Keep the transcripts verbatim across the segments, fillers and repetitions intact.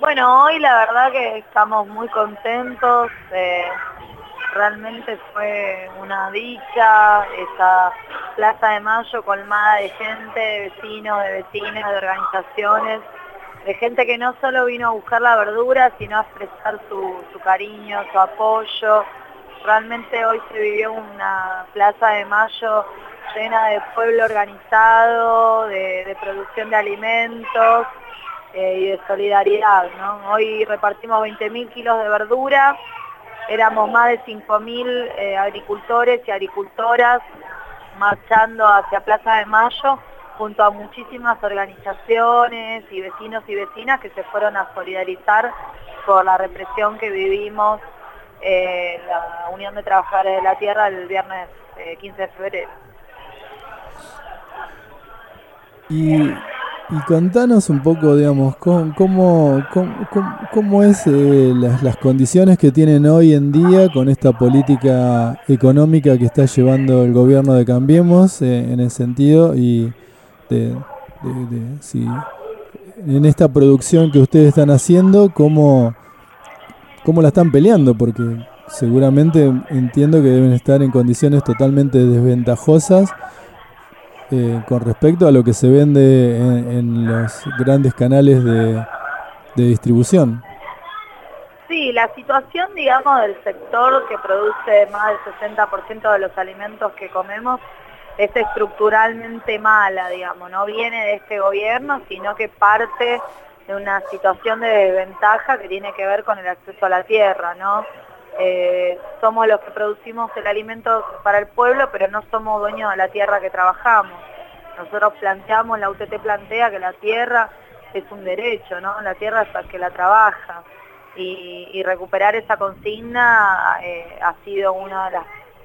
Bueno, hoy la verdad que estamos muy contentos, eh, realmente fue una dicha esa Plaza de Mayo colmada de gente, de vecinos, de vecinas, de organizaciones, de gente que no solo vino a buscar la verdura, sino a expresar su, su cariño, su apoyo. Realmente hoy se vivió una Plaza de Mayo llena de pueblo organizado, de, de producción de alimentos, Eh, y de solidaridad, ¿no? Hoy repartimos veinte mil kilos de verdura, éramos más de cinco mil eh, agricultores y agricultoras marchando hacia Plaza de Mayo junto a muchísimas organizaciones y vecinos y vecinas que se fueron a solidarizar por la represión que vivimos eh, la Unión de Trabajadores de la Tierra el viernes eh, quince de febrero. Y, y contanos un poco, digamos, cómo, cómo, cómo, cómo- cómo es eh, las, las condiciones que tienen hoy en día con esta política económica que está llevando el gobierno de Cambiemos eh, en ese sentido y de, de, de- si en esta producción que ustedes están haciendo, cómo, cómo la están peleando, porque seguramente entiendo que deben estar en condiciones totalmente desventajosas eh, con respecto a lo que se vende en, en los grandes canales de, de distribución. Sí, la situación, digamos, del sector que produce más del sesenta por ciento de los alimentos que comemos es estructuralmente mala, digamos, no viene de este gobierno, sino que parte de una situación de desventaja que tiene que ver con el acceso a la tierra, ¿no? Eh, somos los que producimos el alimento para el pueblo, pero no somos dueños de la tierra que trabajamos. Nosotros planteamos, la U T T plantea que la tierra es un derecho, ¿no? La tierra es el que la trabaja. Y, y recuperar esa consigna eh, ha sido uno de, las,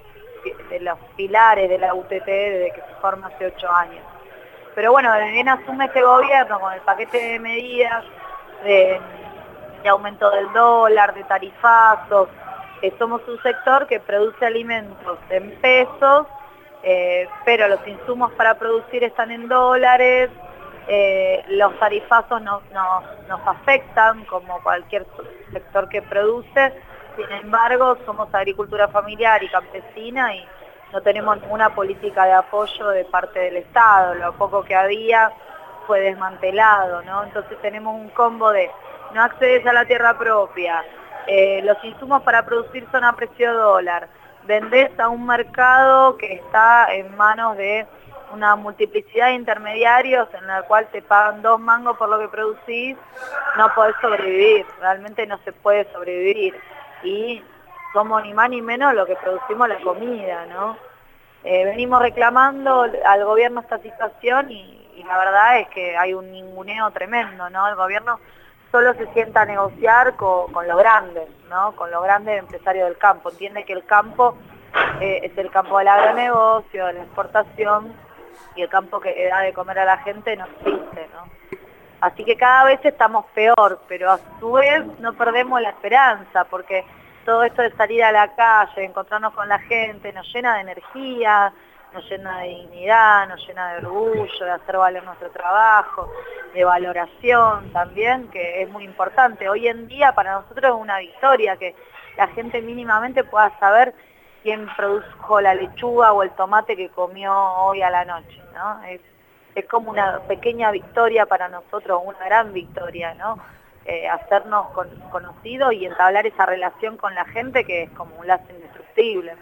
de los pilares de la U T T desde que se forma hace ocho años. Pero bueno, desde bien asume este gobierno con el paquete de medidas de, de aumento del dólar, de tarifazos, que somos un sector que produce alimentos en pesos, eh, pero los insumos para producir están en dólares. Eh, los tarifazos nos, nos, nos afectan como cualquier sector que produce, sin embargo somos agricultura familiar y campesina y no tenemos ninguna política de apoyo de parte del Estado, lo poco que había fue desmantelado, ¿no? Entonces tenemos un combo de no accedes a la tierra propia, eh, los insumos para producir son a precio dólar, vendés a un mercado que está en manos de una multiplicidad de intermediarios en la cual te pagan dos mangos por lo que producís, no podés sobrevivir, realmente no se puede sobrevivir. Y somos ni más ni menos lo que producimos la comida, ¿no? Eh, venimos reclamando al gobierno esta situación y, y la verdad es que hay un ninguneo tremendo, ¿no? El gobierno solo se sienta a negociar con, con los grandes, ¿no? Con los grandes empresarios del campo. Entiende que el campo eh, es el campo del agronegocio, de la exportación, y el campo que da de comer a la gente no existe, ¿no? Así que cada vez estamos peor, pero a su vez no perdemos la esperanza, porque todo esto de salir a la calle, encontrarnos con la gente, nos llena de energía, nos llena de dignidad, nos llena de orgullo, de hacer valer nuestro trabajo, de valoración también, que es muy importante. Hoy en día para nosotros es una victoria que la gente mínimamente pueda saber quién produjo la lechuga o el tomate que comió hoy a la noche, ¿no? Es, es como una pequeña victoria para nosotros, una gran victoria, ¿no? Eh, hacernos con, conocidos y entablar esa relación con la gente que es como un lazo indestructible.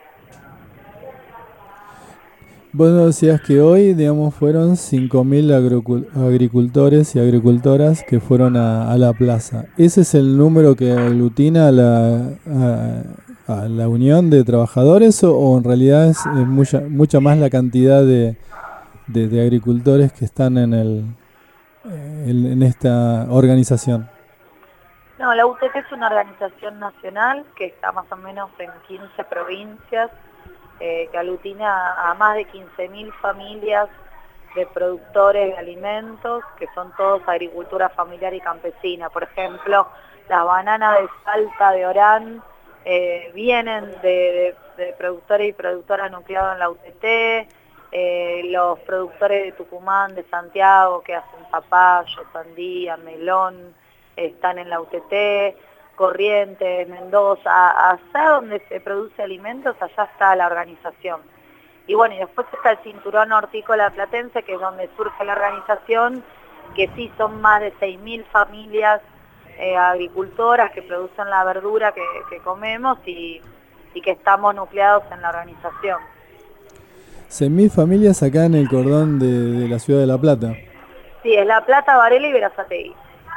Vos nos decías que hoy, digamos, fueron cinco mil agricultores y agricultoras que fueron a, a la plaza. ¿Ese es el número que aglutina a la, a, a la unión de trabajadores o, o en realidad es, es mucha, mucha más la cantidad de, de, de agricultores que están en, el, en, en esta organización? No, la U T T es una organización nacional que está más o menos en quince provincias, eh, que aglutina a más de quince mil familias de productores de alimentos, que son todos agricultura familiar y campesina. Por ejemplo, las bananas de Salta, de Orán, eh, vienen de, de, de productores y productoras nucleados en la U T T, eh, los productores de Tucumán, de Santiago, que hacen zapallo, sandía, melón, están en la U T T, Corrientes, Mendoza, allá donde se produce alimentos, allá está la organización. Y bueno, y después está el cinturón hortícola platense, que es donde surge la organización, que sí son más de seis mil familias eh, agricultoras que producen la verdura que, que comemos y, y que estamos nucleados en la organización. seis mil familias acá en el cordón de, de la ciudad de La Plata. Sí, es La Plata, Varela y Berazategui.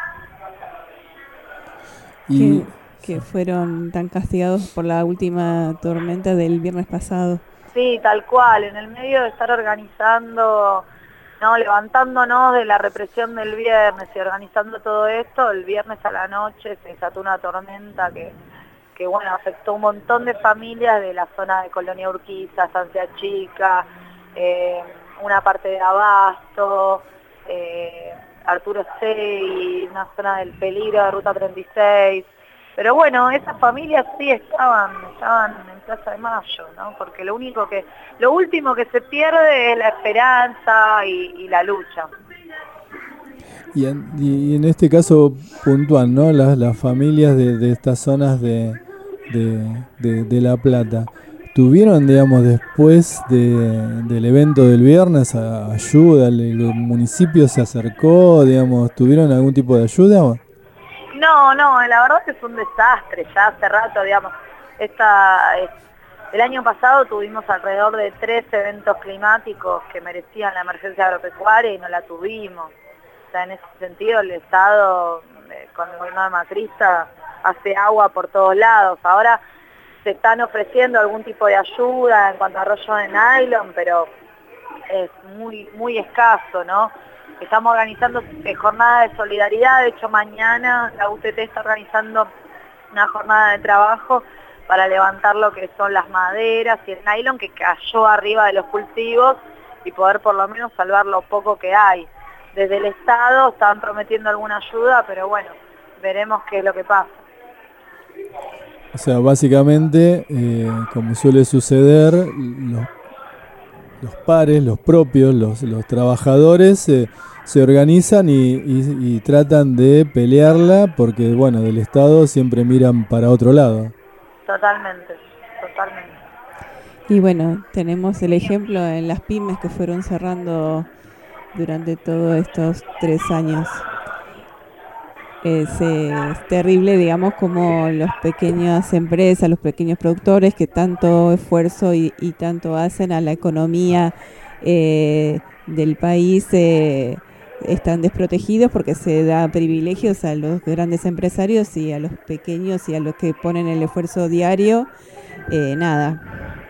Y que, que fueron tan castigados por la última tormenta del viernes pasado. Sí, tal cual, en el medio de estar organizando, no, levantándonos de la represión del viernes y organizando todo esto, el viernes a la noche se desató una tormenta que, que bueno, afectó un montón de familias de la zona de Colonia Urquiza, Estancia Chica, eh, una parte de Abasto, eh, Arturo Sey, una zona del peligro de Ruta treinta y seis. Pero bueno, esas familias sí estaban, estaban en Plaza de Mayo, ¿no? Porque lo único que, lo último que se pierde es la esperanza y, y la lucha. Y en, y en este caso puntual, ¿no? Las, las familias de, de estas zonas de, de, de, de La Plata, ¿tuvieron, digamos, después de, del evento del viernes a, ayuda? ¿El municipio se acercó, digamos, tuvieron algún tipo de ayuda? No, no, la verdad que es un desastre, ya hace rato, digamos, esta, el año pasado tuvimos alrededor de tres eventos climáticos que merecían la emergencia agropecuaria y no la tuvimos. O sea, en ese sentido el Estado, eh, con el gobierno de Macrista, hace agua por todos lados. Ahora se están ofreciendo algún tipo de ayuda en cuanto a rollo de nylon, pero es muy, muy escaso, ¿no? Estamos organizando jornadas de solidaridad, de hecho mañana la U T T está organizando una jornada de trabajo para levantar lo que son las maderas y el nylon que cayó arriba de los cultivos y poder por lo menos salvar lo poco que hay. Desde el Estado están prometiendo alguna ayuda, pero bueno, veremos qué es lo que pasa. O sea, básicamente, eh, como suele suceder, los, los pares, los propios, los, los trabajadores eh, se organizan y, y, y tratan de pelearla porque, bueno, del Estado siempre miran para otro lado. Totalmente, totalmente. Y bueno, tenemos el ejemplo en las pymes que fueron cerrando durante todos estos tres años. Es, eh, es terrible, digamos, como las pequeñas empresas, los pequeños productores que tanto esfuerzo y, y tanto hacen a la economía eh, del país eh, están desprotegidos porque se da privilegios a los grandes empresarios y a los pequeños y a los que ponen el esfuerzo diario, eh, nada.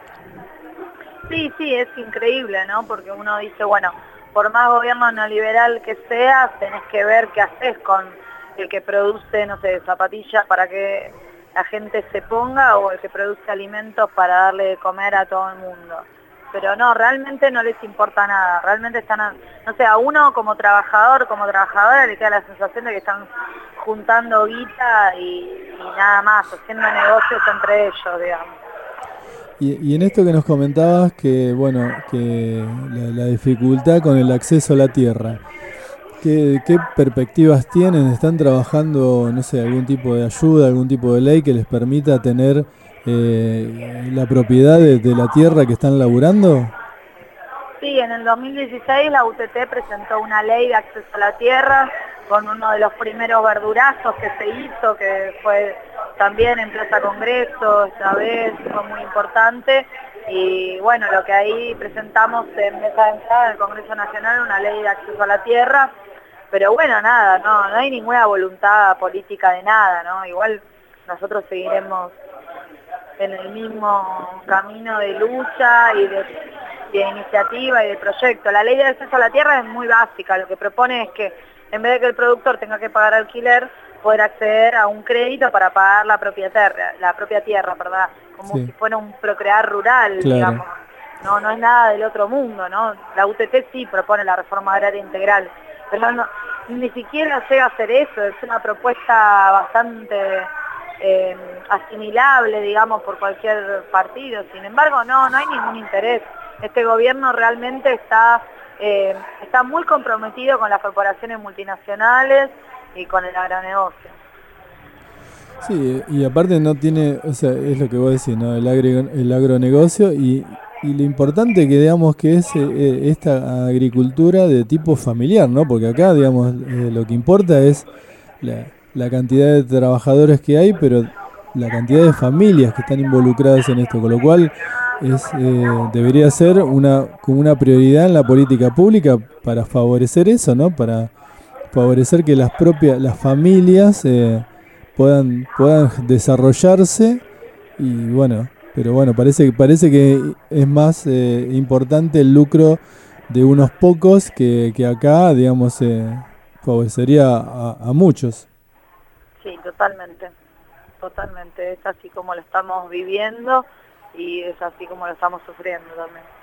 Sí, sí, es increíble, ¿no? Porque uno dice, bueno, por más gobierno neoliberal que seas, tenés que ver qué haces con el que produce, no sé, zapatillas para que la gente se ponga o el que produce alimentos para darle de comer a todo el mundo. Pero no, realmente no les importa nada, realmente están, a, no sé, a uno como trabajador, como trabajadora le queda la sensación de que están juntando guita y, y nada más, haciendo negocios entre ellos, digamos. Y, y en esto que nos comentabas, que bueno, que la, la dificultad con el acceso a la tierra, ¿qué, qué perspectivas tienen? ¿Están trabajando, no sé, algún tipo de ayuda, algún tipo de ley que les permita tener eh, la propiedad de, de la tierra que están laburando? Sí, en el dos mil dieciséis la U T T presentó una ley de acceso a la tierra con uno de los primeros verdurazos que se hizo, que fue también en Plaza Congreso, esta vez fue muy importante. Y bueno, lo que ahí presentamos en mesa de entrada del Congreso Nacional, una ley de acceso a la tierra, pero bueno, nada, no, no hay ninguna voluntad política de nada, ¿no? Igual nosotros seguiremos en el mismo camino de lucha y de, de iniciativa y de proyecto. La ley de acceso a la tierra es muy básica, lo que propone es que en vez de que el productor tenga que pagar alquiler, poder acceder a un crédito para pagar la propia tierra, la propia tierra, ¿verdad? Como sí. Si fuera un procrear rural, claro. Digamos. No, no es nada del otro mundo, ¿no? La U T T sí propone la reforma agraria integral, pero no, ni siquiera llega a hacer eso, es una propuesta bastante eh, asimilable, digamos, por cualquier partido. Sin embargo, no, no hay ningún interés. Este gobierno realmente está, eh, está muy comprometido con las corporaciones multinacionales y con el agronegocio. Sí, y aparte no tiene, o sea, es lo que vos decís, ¿no? El, agri, el agronegocio y, y lo importante que digamos que es eh, esta agricultura de tipo familiar, ¿no? Porque acá, digamos, eh, lo que importa es la, la cantidad de trabajadores que hay, pero la cantidad de familias que están involucradas en esto, con lo cual es eh, debería ser una como una prioridad en la política pública para favorecer eso, ¿no? Para favorecer que las propias las familias eh, puedan puedan desarrollarse y bueno, pero bueno, parece parece que es más eh, importante el lucro de unos pocos que, que acá, digamos, eh, favorecería a, a muchos. Sí, totalmente, totalmente, es así como lo estamos viviendo y es así como lo estamos sufriendo también.